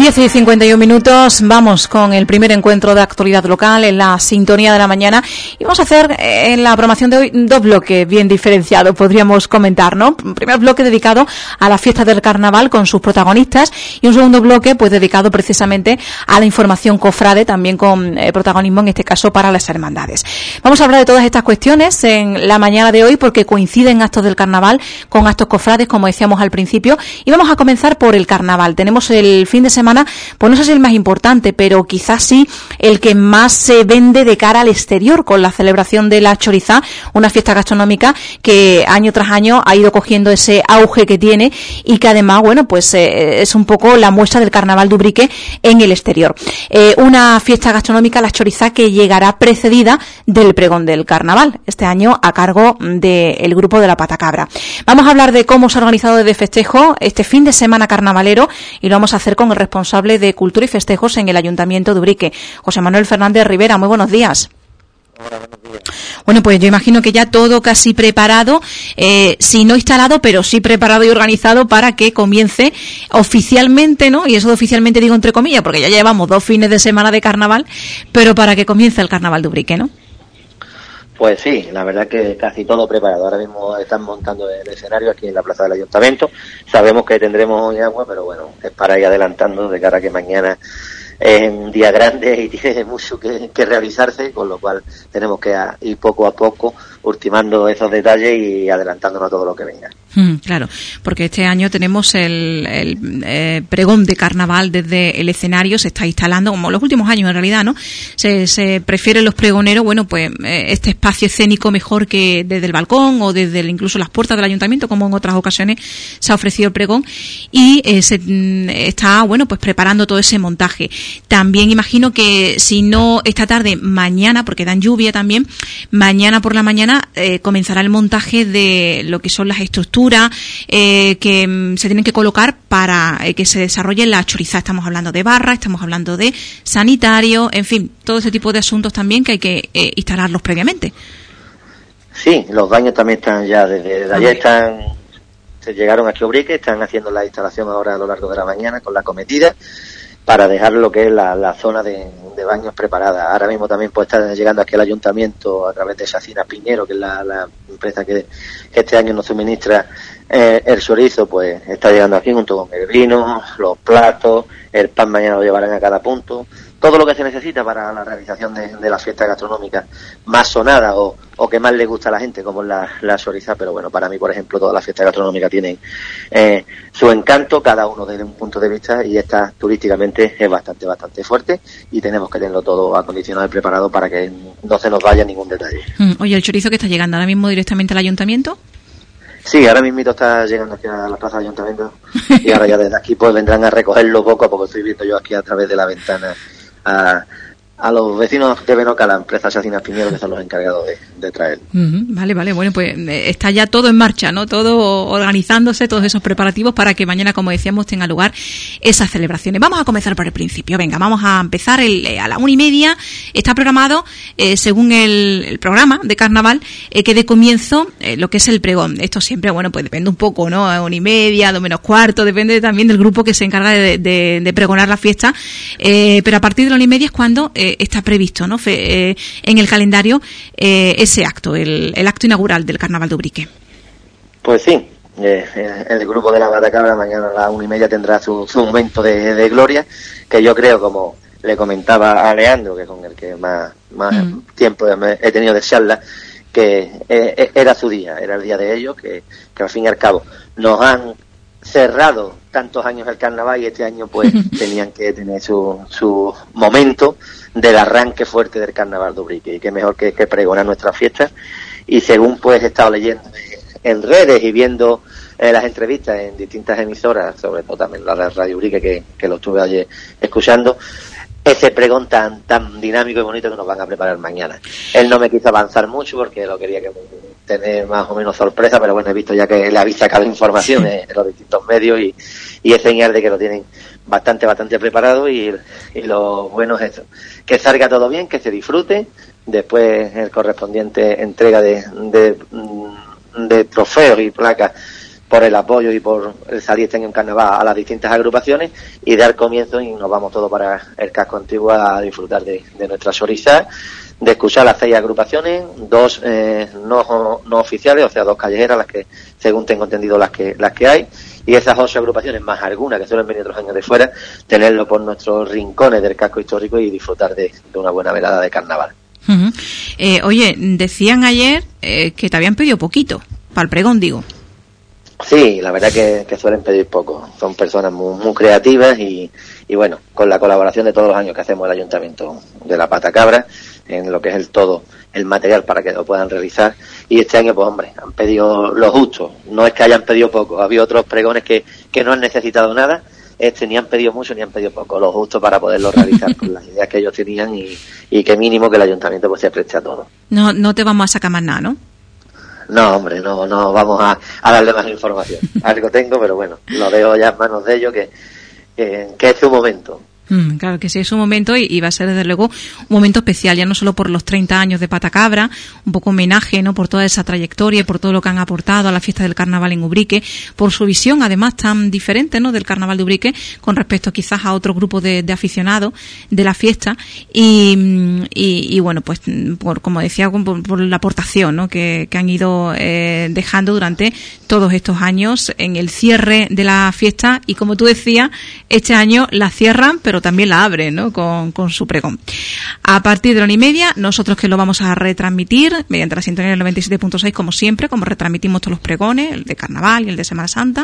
10:51, vamos con el primer encuentro de actualidad local en la sintonía de la mañana y vamos a hacer en la programación de hoy dos bloques bien diferenciados, podríamos comentar, ¿no? Un primer bloque dedicado a la fiesta del carnaval con sus protagonistas y un segundo bloque pues dedicado precisamente a la información cofrade, también con protagonismo en este caso para las hermandades. Vamos a hablar de todas estas cuestiones en la mañana de hoy porque coinciden actos del carnaval con actos cofrades, como decíamos al principio, y vamos a comenzar por el carnaval. Tenemos el fin de semana, pues no sé si el más importante, pero quizás sí el que más se vende de cara al exterior, con la celebración de la Chorizá, una fiesta gastronómica que año tras año ha ido cogiendo ese auge que tiene y que además, bueno, pues es un poco la muestra del carnaval de Ubrique en el exterior. Una fiesta gastronómica, la Chorizá, que llegará precedida del pregón del carnaval, este año a cargo del grupo de la Patacabra. Vamos a hablar de cómo se ha organizado desde festejo este fin de semana carnavalero y lo vamos a hacer con el responsable de Cultura y Festejos en el Ayuntamiento de Ubrique, José Manuel Fernández Rivera. Muy buenos días. Hola, buenos días. Bueno, pues yo imagino que ya todo casi preparado, si no instalado, pero sí preparado y organizado para que comience oficialmente, ¿no? Y eso de oficialmente digo entre comillas, porque ya llevamos 2 fines de semana de carnaval, pero para que comience el carnaval de Ubrique, ¿no? Pues sí, la verdad que casi todo preparado. Ahora mismo están montando el escenario aquí en la plaza del Ayuntamiento. Sabemos que tendremos hoy agua, pero bueno, es para ir adelantando de cara a que mañana es un día grande y tiene mucho que realizarse, con lo cual tenemos que ir poco a poco ultimando esos detalles y adelantándonos a todo lo que venga. Claro, porque este año tenemos el pregón de carnaval desde el escenario, se está instalando, como los últimos años en realidad, ¿no? Se prefieren los pregoneros, bueno, pues este espacio escénico mejor que desde el balcón o desde incluso las puertas del ayuntamiento, como en otras ocasiones se ha ofrecido el pregón, y se está, bueno, pues preparando todo ese montaje. También imagino que si no esta tarde, mañana, porque dan lluvia también, mañana por la mañana comenzará el montaje de lo que son las estructuras que se tienen que colocar para que se desarrolle la Chorizá. Estamos hablando de barra, estamos hablando de sanitario, en fin, todo ese tipo de asuntos también que hay que instalarlos previamente. Sí, los baños también están ya desde ayer, se llegaron aquí a Ubrique, están haciendo la instalación ahora a lo largo de la mañana con la cometida para dejar lo que es la zona de baños preparada. Ahora mismo también pues están llegando aquí al ayuntamiento a través de Sacina Piñero, que es la empresa que este año nos suministra el chorizo, pues está llegando aquí junto con el vino, los platos, el pan mañana lo llevarán a cada punto, todo lo que se necesita para la realización de la fiesta gastronómica más sonada o que más le gusta a la gente, como es la Chorizá. Pero bueno, para mí, por ejemplo, todas las fiestas gastronómicas tienen su encanto, cada uno desde un punto de vista, y esta turísticamente es bastante fuerte y tenemos que tenerlo todo acondicionado y preparado para que no se nos vaya ningún detalle. Oye, ¿el chorizo que está llegando ahora mismo directamente al ayuntamiento? Sí, ahora mismo está llegando aquí a la plaza del ayuntamiento y ahora ya desde aquí pues vendrán a recogerlo poco a poco. Estoy viendo yo aquí a través de la ventana a los vecinos de Benoca, la empresa Sacina Piñero, que son los encargados de traer. Vale, bueno, pues está ya todo en marcha, ¿no? Todo organizándose, todos esos preparativos para que mañana, como decíamos, tenga lugar esas celebraciones. Vamos a comenzar por el principio. Venga, vamos a empezar a la 1:30. Está programado, según el programa de carnaval, que dé comienzo lo que es el pregón. Esto siempre, bueno, pues depende un poco, ¿no? A 1:30, 2:15, depende también del grupo que se encarga de pregonar la fiesta. Pero a partir de la 1:30 es cuando está previsto, ¿no? En el calendario ese acto, el acto inaugural del Carnaval de Ubrique. Pues sí, el grupo de la Patacabra mañana a las 1:30 tendrá su momento de gloria, que yo creo, como le comentaba a Leandro, que con el que más tiempo he tenido de charla, que era su día, era el día de ellos, que al fin y al cabo nos han cerrado tantos años el carnaval y este año pues tenían que tener su momento del arranque fuerte del carnaval de Ubrique, y qué mejor que pregonar nuestras fiestas. Y según pues he estado leyendo en redes y viendo las entrevistas en distintas emisoras, sobre todo también la de Radio Ubrique, que lo estuve ayer escuchando, ese pregón tan dinámico y bonito que nos van a preparar mañana. Él no me quiso avanzar mucho porque lo quería tener más o menos sorpresa, pero bueno, he visto ya que le habéis sacado información en los distintos medios y es señal de que lo tienen bastante preparado, y lo bueno es eso, que salga todo bien, que se disfrute, después el correspondiente entrega de trofeos y placas el apoyo y por el salir este año en carnaval a las distintas agrupaciones y dar comienzo, y nos vamos todos para el casco antiguo a disfrutar de nuestra choriza, de escuchar las 6 agrupaciones, 2 no oficiales, o sea, 2 callejeras, las que, según tengo entendido, las que hay, y esas 8 agrupaciones, más algunas que suelen venir otros años de fuera, tenerlo por nuestros rincones del casco histórico y disfrutar de una buena velada de carnaval. Uh-huh. Oye, decían ayer que te habían pedido poquito, para el pregón, digo. Sí, la verdad que suelen pedir poco. Son personas muy creativas y bueno, con la colaboración de todos los años que hacemos el Ayuntamiento de la Patacabra, en lo que es el material para que lo puedan realizar. Y este año, pues hombre, han pedido lo justo. No es que hayan pedido poco. Había otros pregones que no han necesitado nada. Ni han pedido mucho ni han pedido poco. Lo justo para poderlo realizar con las ideas que ellos tenían y que mínimo que el Ayuntamiento pues se preste a todo. No te vamos a sacar más nada, ¿no? No, hombre, no vamos a darle más información. Algo tengo, pero bueno, lo dejo ya en manos de ellos, que es su momento. Claro que sí, es un momento y va a ser desde luego un momento especial, ya no solo por los 30 años de Patacabra, un poco homenaje, ¿no?, por toda esa trayectoria y por todo lo que han aportado a la fiesta del carnaval en Ubrique, por su visión además tan diferente, ¿no?, del carnaval de Ubrique con respecto quizás a otro grupo de aficionados de la fiesta y bueno, pues por, como decía, por la aportación, ¿no?, que han ido dejando durante todos estos años en el cierre de la fiesta, y como tú decías, este año la cierran pero también la abren, ¿no?, con su pregón. A partir de la 1:30, nosotros que lo vamos a retransmitir mediante la sintonía del 97.6, como siempre, como retransmitimos todos los pregones, el de Carnaval y el de Semana Santa,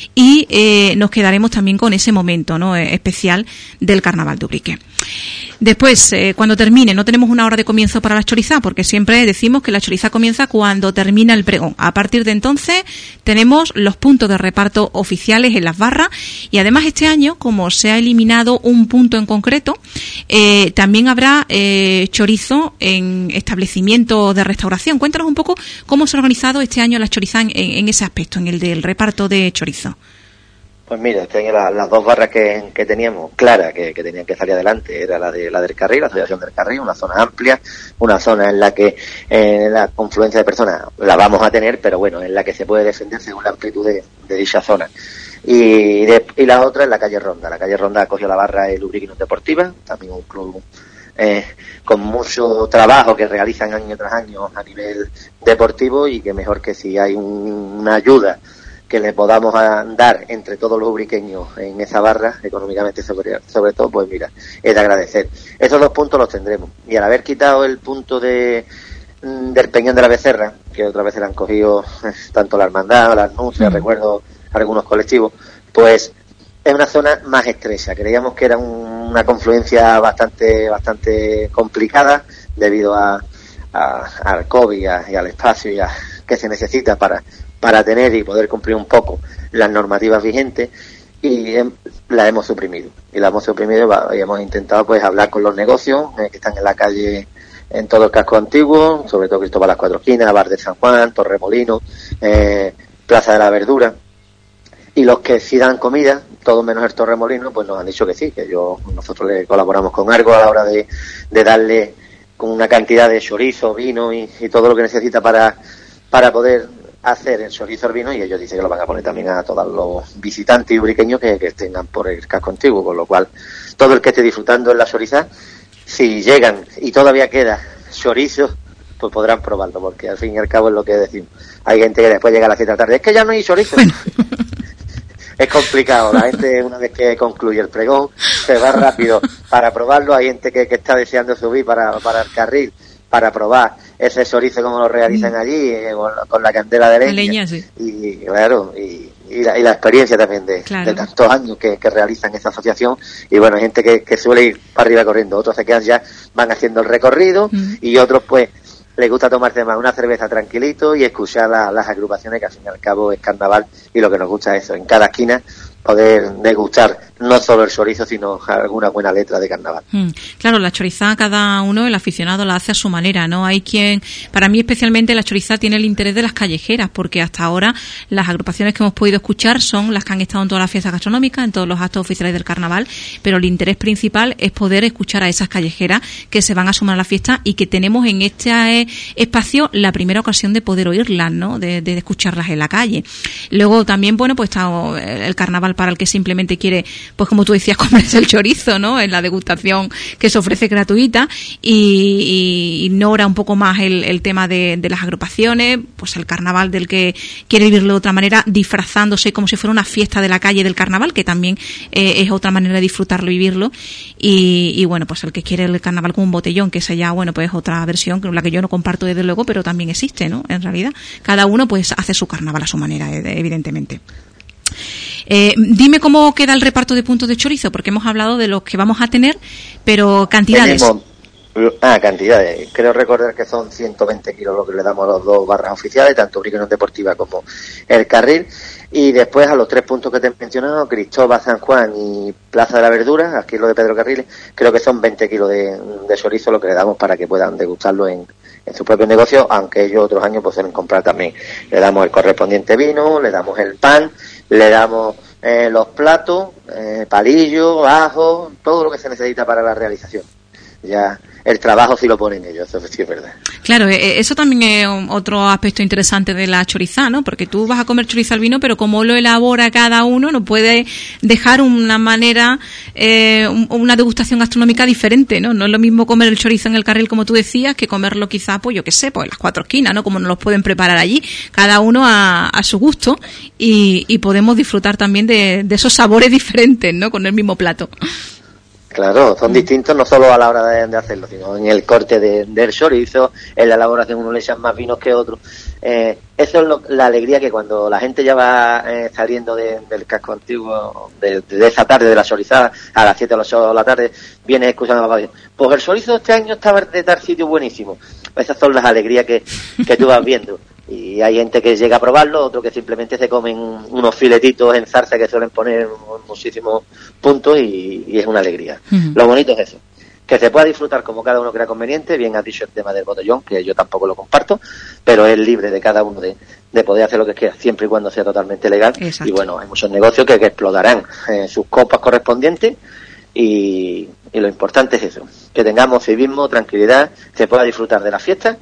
y nos quedaremos también con ese momento, ¿no?, especial del Carnaval de Ubrique. Después, cuando termine, no tenemos una hora de comienzo para la chorizá, porque siempre decimos que la chorizá comienza cuando termina el pregón. A partir de entonces tenemos los puntos de reparto oficiales en las barras, y además este año, como se ha eliminado un punto en concreto, también habrá chorizo en establecimientos de restauración. Cuéntanos un poco cómo se ha organizado este año la chorizá en ese aspecto, en el del reparto de chorizo. Pues mira, este año las 2 barras que teníamos claras, que tenían que salir adelante, era la del Carril, la Asociación del Carril, una zona amplia, una zona en la que la confluencia de personas la vamos a tener, pero bueno, en la que se puede defender según la amplitud de dicha zona. Y la otra es la calle Ronda. La calle Ronda acogió la barra el Ubrique Deportiva, también un club con mucho trabajo que realizan año tras año a nivel deportivo, y que mejor que si hay una ayuda que le podamos dar entre todos los ubriqueños en esa barra, económicamente sobre todo, pues mira, es de agradecer. Esos 2 puntos los tendremos. Y al haber quitado el punto del Peñón de la Becerra, que otras veces le han cogido tanto la hermandad, las nuncias, recuerdo algunos colectivos, pues es una zona más estrecha. Creíamos que era una confluencia bastante complicada debido al COVID y al espacio que se necesita para tener y poder cumplir un poco las normativas vigentes, y la hemos suprimido. Y hemos intentado pues hablar con los negocios que están en la calle, en todo el casco antiguo, sobre todo Cristóbal Las Cuatro Esquinas, Bar de San Juan, Torremolino, Plaza de la Verdura, y los que sí dan comida, todo menos el Torremolino, pues nos han dicho que sí, que nosotros le colaboramos con Argo a la hora de darle con una cantidad de chorizo, vino y todo lo que necesita para poder hacer el chorizo al vino, y ellos dicen que lo van a poner también a todos los visitantes ubriqueños que tengan por el casco antiguo, con lo cual todo el que esté disfrutando en la choriza, si llegan y todavía queda chorizo, pues podrán probarlo, porque al fin y al cabo es lo que decimos. Hay gente que después llega a las 7 de la tarde, es que ya no hay chorizo. Es complicado, la gente una vez que concluye el pregón se va rápido para probarlo. Hay gente que está deseando subir para el carril para probar ese chorizo como lo realizan allí, con la candela de leña, sí. Y claro, y la experiencia también de tantos años que realizan esta asociación. Y bueno, hay gente que suele ir para arriba corriendo, otros se quedan van haciendo el recorrido, y otros pues les gusta tomarse más una cerveza tranquilito y escuchar las agrupaciones, que al fin y al cabo es carnaval, y lo que nos gusta es eso, en cada esquina poder degustar no solo el chorizo, sino alguna buena letra de carnaval. Claro, la chorizá, cada uno, el aficionado, la hace a su manera, ¿no? Hay quien, para mí especialmente, la chorizá tiene el interés de las callejeras, porque hasta ahora las agrupaciones que hemos podido escuchar son las que han estado en todas las fiestas gastronómicas, en todos los actos oficiales del carnaval, pero el interés principal es poder escuchar a esas callejeras que se van a sumar a la fiesta y que tenemos en este espacio la primera ocasión de poder oírlas, ¿no? De escucharlas en la calle. Luego también, bueno, pues está el carnaval para el que simplemente quiere, pues como tú decías, comerse el chorizo, ¿no? En la degustación que se ofrece gratuita y ignora un poco más el tema de las agrupaciones, pues el carnaval del que quiere vivirlo de otra manera, disfrazándose como si fuera una fiesta de la calle del carnaval, que también es otra manera de disfrutarlo y vivirlo. Y bueno, pues el que quiere el carnaval con un botellón, que esa ya, bueno, pues otra versión, la que yo no comparto desde luego, pero también existe, ¿no? En realidad, cada uno pues hace su carnaval a su manera, evidentemente. Dime cómo queda el reparto de puntos de chorizo, porque hemos hablado de los que vamos a tener, pero cantidades. Cantidades. Creo recordar que son 120 kilos lo que le damos a los dos barras oficiales, tanto Ubrique Deportiva como el Carril. Y después a los 3 puntos que te he mencionado, Cristóbal, San Juan y Plaza de la Verdura, aquí lo de Pedro Carriles, creo que son 20 kilos de chorizo lo que le damos para que puedan degustarlo en su propio negocio, aunque ellos otros años pues suelen comprar también. Le damos el correspondiente vino, le damos el pan, le damos los platos, palillos, ajo, todo lo que se necesita para la realización. Ya el trabajo sí lo ponen ellos, eso sí es verdad. Claro, eso también es otro aspecto interesante de la chorizá, ¿no? Porque tú vas a comer chorizo al vino, pero como lo elabora cada uno, no puede dejar una manera, una degustación gastronómica diferente, ¿no? No es lo mismo comer el chorizo en el Carril, como tú decías, que comerlo quizá, pues yo qué sé, pues en las 4 esquinas, ¿no? Como nos los pueden preparar allí, cada uno a su gusto, y podemos disfrutar también de esos sabores diferentes, ¿no? Con el mismo plato. Claro, son distintos no solo a la hora de hacerlo, sino en el corte del chorizo, en la elaboración uno le echan más vinos que otros. Eso es la alegría que cuando la gente ya va saliendo del casco antiguo, de esa tarde de la chorizada, a las 7 o las 8 de la tarde, viene escuchando a la radio. Pues el chorizo este año estaba de tal sitio buenísimo. Esas son las alegrías que tú vas viendo. Y hay gente que llega a probarlo, otro que simplemente se comen unos filetitos en zarza que suelen poner muchísimos puntos y es una alegría. Uh-huh. Lo bonito es eso, que se pueda disfrutar como cada uno crea conveniente. Bien has dicho el tema del botellón, que yo tampoco lo comparto, pero es libre de cada uno de poder hacer lo que quiera, siempre y cuando sea totalmente legal. Exacto. Y bueno, hay muchos negocios que explotarán sus copas correspondientes y lo importante es eso, que tengamos civismo, tranquilidad, se pueda disfrutar de la fiesta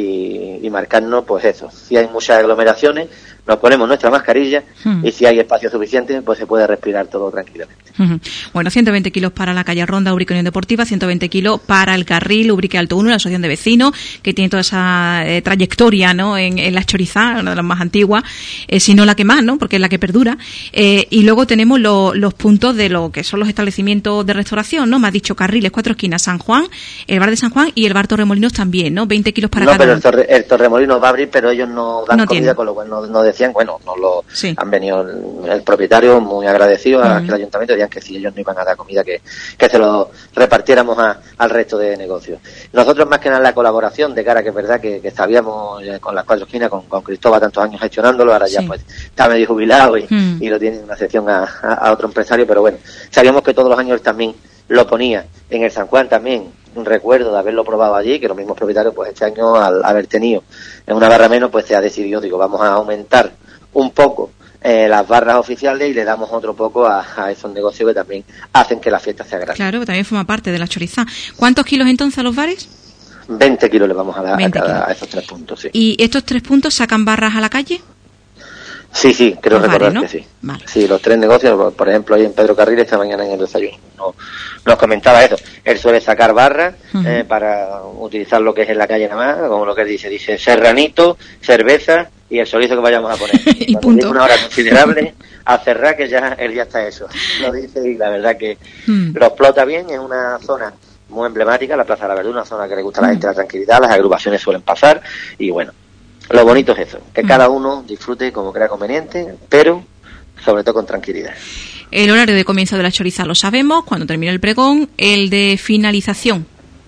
y marcarnos, pues eso, si hay muchas aglomeraciones nos ponemos nuestra mascarilla y si hay espacio suficiente pues se puede respirar todo tranquilamente. Bueno, 120 kilos para la calle Ronda, Ubrique Unión Deportiva, 120 kilos para el Carril, Ubrique Alto 1, la asociación de vecinos, que tiene toda esa trayectoria, ¿no? en la chorizá, una de las más antiguas, si no la que más, ¿no? Porque es la que perdura. Y luego tenemos los puntos de lo que son los establecimientos de restauración, ¿no? Me has dicho Carriles, 4 esquinas, San Juan, el bar de San Juan y el bar Torremolinos también, ¿no? 20 kilos para cada uno. Pero el Torremolinos va a abrir, pero ellos no dan comida, con lo cual no decían, bueno, han venido el propietario muy agradecido a aquel ayuntamiento, decían que si ellos no iban a dar comida, que se lo repartiéramos al resto de negocios. Nosotros más que nada la colaboración, de cara que es verdad que sabíamos con las 4 esquinas, con Cristóbal tantos años gestionándolo, ahora ya pues está medio jubilado y lo tiene en una sección a otro empresario, pero bueno, sabíamos que todos los años también lo ponía. En el San Juan también recuerdo de haberlo probado allí, que los mismos propietarios pues este año al haber tenido en una barra menos pues se ha decidido, vamos a aumentar un poco las barras oficiales y le damos otro poco a esos negocios que también hacen que la fiesta sea grande. Claro, que también forma parte de la chorizá. ¿Cuántos kilos entonces a los bares? 20 kilos le vamos a dar a esos 3 puntos, sí. ¿Y estos 3 puntos sacan barras a la calle? Sí, creo recordar que sí. Vale. Sí, los 3 negocios, por ejemplo, ahí en Pedro Carril esta mañana en el desayuno nos comentaba eso. Él suele sacar barras para utilizar lo que es en la calle nada más, como lo que él dice serranito, cerveza y el chorizo que vayamos a poner. Y punto. Una hora considerable a cerrar, que ya él ya está eso. Lo dice y la verdad que lo explota bien. Es una zona muy emblemática, la Plaza de la Verdura, una zona que le gusta a la gente la tranquilidad, las agrupaciones suelen pasar y bueno, lo bonito es eso, que cada uno disfrute como crea conveniente, pero sobre todo con tranquilidad. El horario de comienzo de la chorizá lo sabemos, cuando termina el pregón. El de finalización.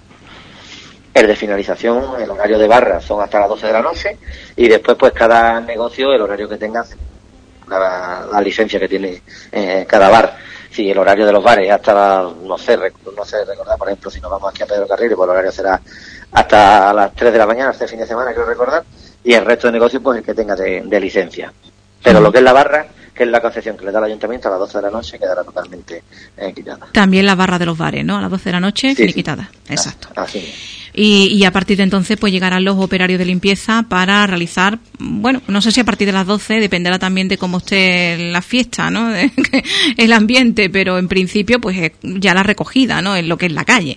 El de finalización, el horario de barra son hasta las 12 de la noche y después pues cada negocio, el horario que tenga, la licencia que tiene cada bar. si el horario de los bares es hasta no sé recordar, por ejemplo, si nos vamos aquí a Pedro Carril, pues el horario será hasta las 3 de la mañana, este fin de semana, quiero recordar, y el resto de negocios, pues el que tenga de licencia. Pero lo que es la barra, que es la concesión que le da el ayuntamiento, a las 12 de la noche quedará totalmente quitada. También la barra de los bares, ¿no? A las 12 de la noche, sí, finiquitada. Sí. Exacto. Así. Y a partir de entonces pues llegarán los operarios de limpieza para realizar, bueno, no sé si a partir de las 12, dependerá también de cómo esté la fiesta, ¿no? El ambiente, pero en principio pues ya la recogida, ¿no? En lo que es la calle.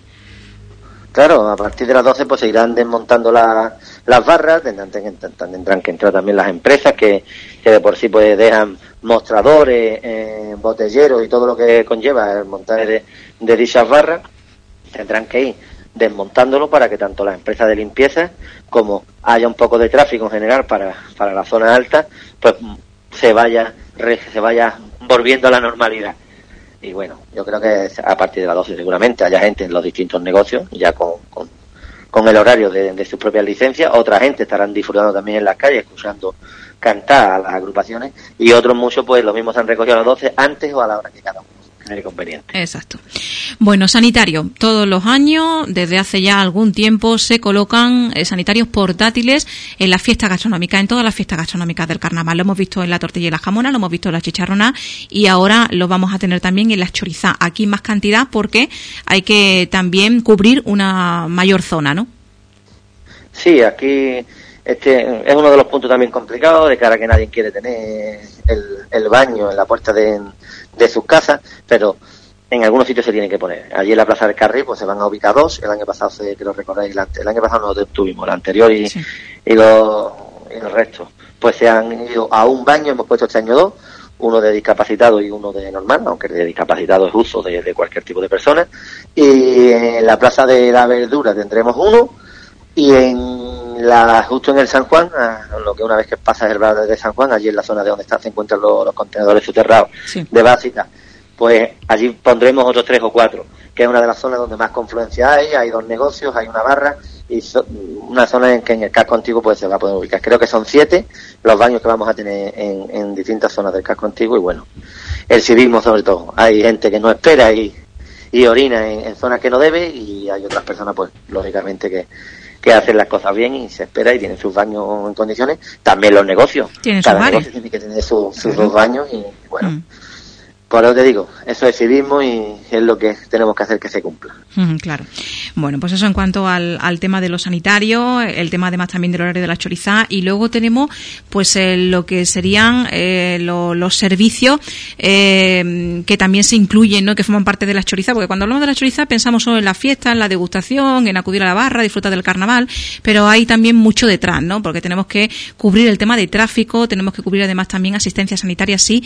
Claro, a partir de las 12 pues se irán desmontando las barras, tendrán que entrar también las empresas que de por sí pues dejan mostradores, botelleros y todo lo que conlleva el montaje de dichas barras. Tendrán que ir desmontándolo para que tanto las empresas de limpieza como haya un poco de tráfico en general para la zona alta, pues se vaya volviendo a la normalidad. Y bueno, yo creo que a partir de las 12 seguramente haya gente en los distintos negocios, ya con el horario de sus propias licencias. Otra gente estarán disfrutando también en las calles, escuchando cantar a las agrupaciones, y otros muchos pues lo mismo se han recogido a las 12 antes o a la hora que cada uno genere conveniente. Exacto. Bueno, sanitario. Todos los años, desde hace ya algún tiempo, se colocan sanitarios portátiles en las fiestas gastronómicas, en todas las fiestas gastronómicas del carnaval. Lo hemos visto en la tortilla y la jamona, lo hemos visto en la chicharrona, y ahora lo vamos a tener también en las chorizá. Aquí más cantidad porque hay que también cubrir una mayor zona, ¿no? Sí, aquí este es uno de los puntos también complicados, de cara a que nadie quiere tener el baño en la puerta de sus casas, pero en algunos sitios se tiene que poner. Allí en la Plaza del Carril pues se van a ubicar 2. El año pasado, que lo recordáis, el año pasado no tuvimos, el anterior y los restos pues se han ido a un baño. Hemos puesto este año 2, uno de discapacitado y uno de normal, aunque el de discapacitado es uso de cualquier tipo de persona. Y en la Plaza de la Verdura tendremos 1, y justo en el San Juan, lo que una vez que pasas el bar de San Juan, allí en la zona de donde se encuentran los contenedores soterrados de básicas, pues allí pondremos otros 3 o 4, que es una de las zonas donde más confluencia hay 2 negocios, hay una barra, y una zona en que en el casco antiguo pues se va a poder ubicar. Creo que son 7 los baños que vamos a tener en distintas zonas del casco antiguo. Y bueno, el civismo sobre todo. Hay gente que no espera y orina en zonas que no debe, y hay otras personas pues lógicamente que hacen las cosas bien y se espera y tienen sus baños en condiciones. También los negocios. Cada negocio tiene que tener sus 2 baños, y bueno, por eso te digo, eso es civismo y es lo que tenemos que hacer que se cumpla. Claro. Bueno, pues eso en cuanto al tema de los sanitarios, el tema además también del horario de la chorizá, y luego tenemos pues lo que serían los servicios que también se incluyen, ¿no?, que forman parte de la chorizá, porque cuando hablamos de la chorizá pensamos solo en la fiesta, en la degustación, en acudir a la barra, disfrutar del carnaval, pero hay también mucho detrás, ¿no?, porque tenemos que cubrir el tema de tráfico, tenemos que cubrir además también asistencia sanitaria si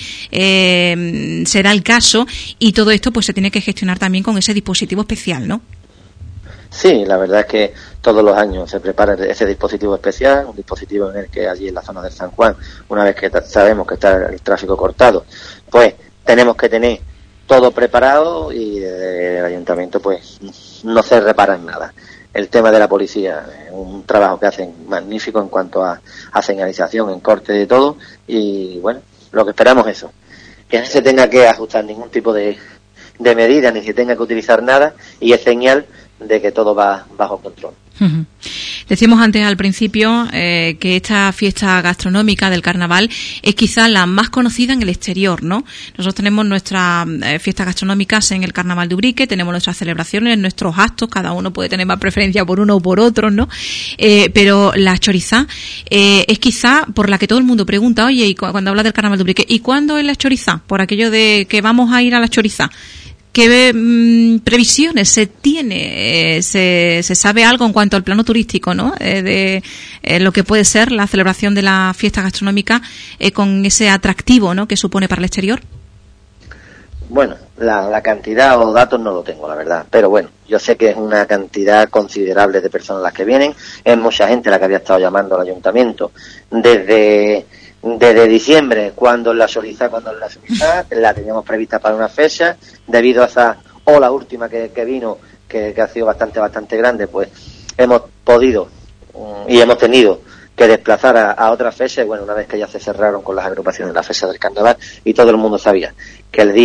será el caso, y todo esto pues se tiene que gestionar también con ese dispositivo especial, ¿no? Sí, la verdad es que todos los años se prepara ese dispositivo especial, un dispositivo en el que allí en la zona del San Juan, una vez que sabemos que está el tráfico cortado, pues tenemos que tener todo preparado, y desde el ayuntamiento pues no se repara en nada. El tema de la policía es un trabajo que hacen magnífico en cuanto a señalización, en corte de todo, y bueno, lo que esperamos es eso, que no se tenga que ajustar ningún tipo de medida, ni se tenga que utilizar nada, y es señal de que todo va bajo control. Decíamos antes al principio que esta fiesta gastronómica del carnaval es quizá la más conocida en el exterior, ¿no? Nosotros tenemos nuestras fiestas gastronómicas en el Carnaval de Ubrique, tenemos nuestras celebraciones, nuestros actos, cada uno puede tener más preferencia por uno o por otro, ¿no? Pero la chorizá es quizá por la que todo el mundo pregunta, oye, y cuando habla del Carnaval de Ubrique, ¿y cuándo es la chorizá? Por aquello de que vamos a ir a la chorizá. ¿Qué previsiones se tiene? ¿Se sabe algo en cuanto al plano turístico, ¿no? De lo que puede ser la celebración de la fiesta gastronómica con ese atractivo, ¿no?, que supone para el exterior. Bueno, la cantidad o datos no lo tengo, la verdad, pero bueno, yo sé que es una cantidad considerable de personas las que vienen. Es mucha gente la que había estado llamando al ayuntamiento desde diciembre, cuando la chorizá la teníamos prevista para una fecha, debido a esa ola última que vino, que ha sido bastante grande, pues hemos podido y hemos tenido que desplazar a otras fechas. Bueno, una vez que ya se cerraron con las agrupaciones las fechas del carnaval, y todo el mundo sabía que el día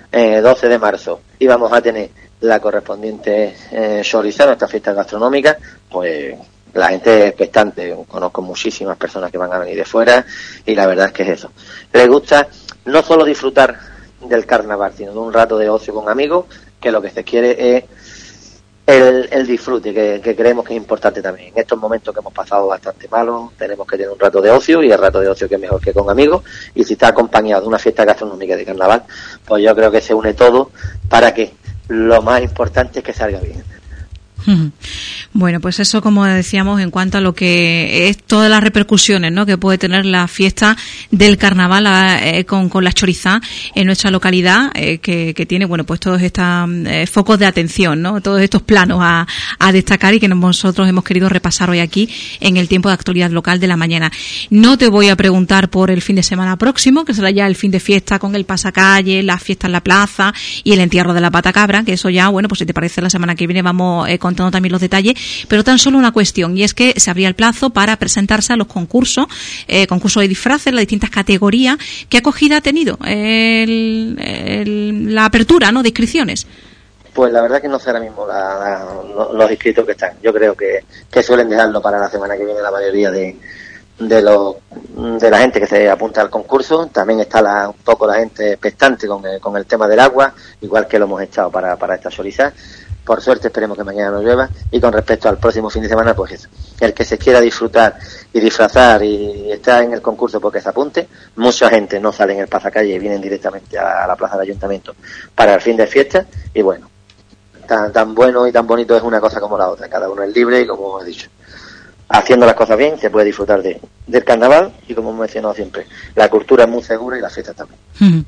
12 de marzo, íbamos a tener la correspondiente Xorizá, nuestra fiesta gastronómica, pues la gente es expectante. Conozco muchísimas personas que van a venir de fuera y la verdad es que es eso. Les gusta no solo disfrutar del carnaval, sino de un rato de ocio con amigos, que lo que se quiere es el disfrute, que creemos que es importante también. En estos momentos que hemos pasado bastante malos, tenemos que tener un rato de ocio, y el rato de ocio que es mejor que con amigos, y si está acompañado de una fiesta gastronómica de carnaval, pues yo creo que se une todo para que lo más importante es que salga bien. Bueno, pues eso, como decíamos, en cuanto a lo que es todas las repercusiones, ¿no?, que puede tener la fiesta del carnaval con la Xorizá en nuestra localidad, que tiene, bueno, pues todos estos focos de atención, ¿no?, todos estos planos a destacar, y que nosotros hemos querido repasar hoy aquí en el tiempo de actualidad local de la mañana. No te voy a preguntar por el fin de semana próximo, que será ya el fin de fiesta con el pasacalle, la fiesta en la plaza y el entierro de la pata cabra, que eso ya, bueno, pues si te parece, la semana que viene vamos contando también los detalles, pero tan solo una cuestión, y es que se abría el plazo para presentarse a los concursos de disfraces, las distintas categorías. ¿Qué acogida ha tenido la apertura, ¿no?, de inscripciones? Pues la verdad que no sé ahora mismo los inscritos que están. Yo creo que suelen dejarlo para la semana que viene la mayoría de la gente que se apunta al concurso. También está un poco la gente expectante con el tema del agua, igual que lo hemos estado para esta Xorizá. Por suerte esperemos que mañana no llueva. Y con respecto al próximo fin de semana, pues eso, el que se quiera disfrutar y disfrazar y estar en el concurso porque se apunte. Mucha gente no sale en el pasacalle y vienen directamente a la plaza del ayuntamiento para el fin de fiesta. Y bueno, tan bueno y tan bonito es una cosa como la otra. Cada uno es libre y, como he dicho, haciendo las cosas bien se puede disfrutar del carnaval, y como hemos mencionado siempre, la cultura es muy segura y la fiesta también.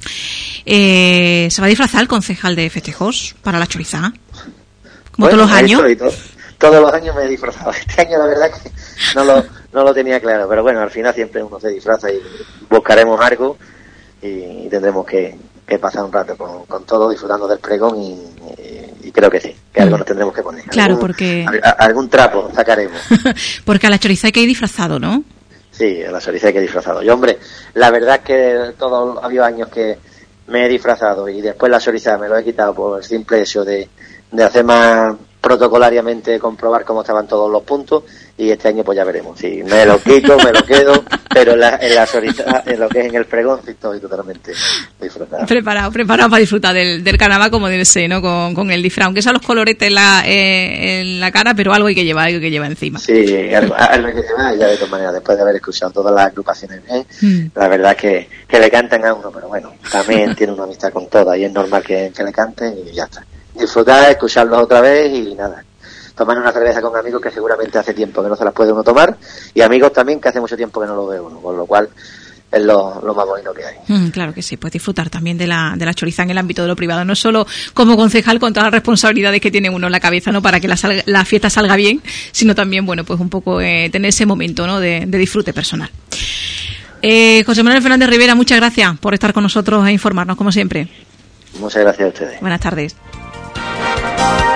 ¿Se va a disfrazar el concejal de festejos para la Xorizá? Como todos los años. Todos los años me he disfrazado. Este año la verdad que no lo tenía claro, pero bueno, al final siempre uno se disfraza y buscaremos algo, y tendremos que pasar un rato con todo, disfrutando del pregón, y creo que sí, que algo nos tendremos que poner. Claro, porque algún trapo sacaremos. Porque a la Xorizá hay que ir disfrazado, ¿no? Sí, a la Xorizá hay que ir disfrazado. Yo, hombre, la verdad es que ha habido años que me he disfrazado y después la Xorizá me lo he quitado por el simple hecho de hacer más protocolariamente, comprobar cómo estaban todos los puntos, y este año pues ya veremos. Si me lo quito, me lo quedo, pero en la Xorizá, en lo que es en el pregón, estoy totalmente disfrutado. Preparado para disfrutar del carnaval como debe ser, ¿no? Con el disfraz, aunque sean los coloretes en la cara, pero algo hay que llevar encima. Sí, algo hay que llevar, y ya de todas maneras, después de haber escuchado todas las agrupaciones, la verdad que le cantan a uno, pero bueno, también tiene una amistad con todas, y es normal que le canten, y ya está. Disfrutar, escucharlos otra vez, y nada, tomar una cerveza con amigos que seguramente hace tiempo que no se las puede uno tomar, y amigos también que hace mucho tiempo que no lo ve uno, con lo cual es lo más bonito que hay. Claro que sí, pues disfrutar también de la Xorizá en el ámbito de lo privado, no solo como concejal con todas las responsabilidades que tiene uno en la cabeza, ¿no?, para que la fiesta salga bien, sino también, bueno, pues un poco tener ese momento, ¿no?, de disfrute personal. José Manuel Fernández Rivera, muchas gracias por estar con nosotros e informarnos, como siempre. Muchas gracias a ustedes. Buenas tardes.